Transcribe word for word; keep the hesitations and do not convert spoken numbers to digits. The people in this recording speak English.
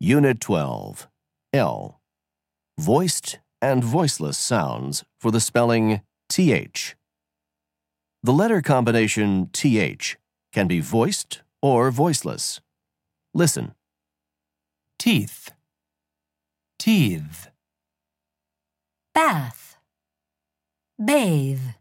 Unit twelve, L. Voiced and voiceless sounds for the spelling th. The letter combination th can be voiced or voiceless. Listen. Teeth, teeth. Bath, bathe.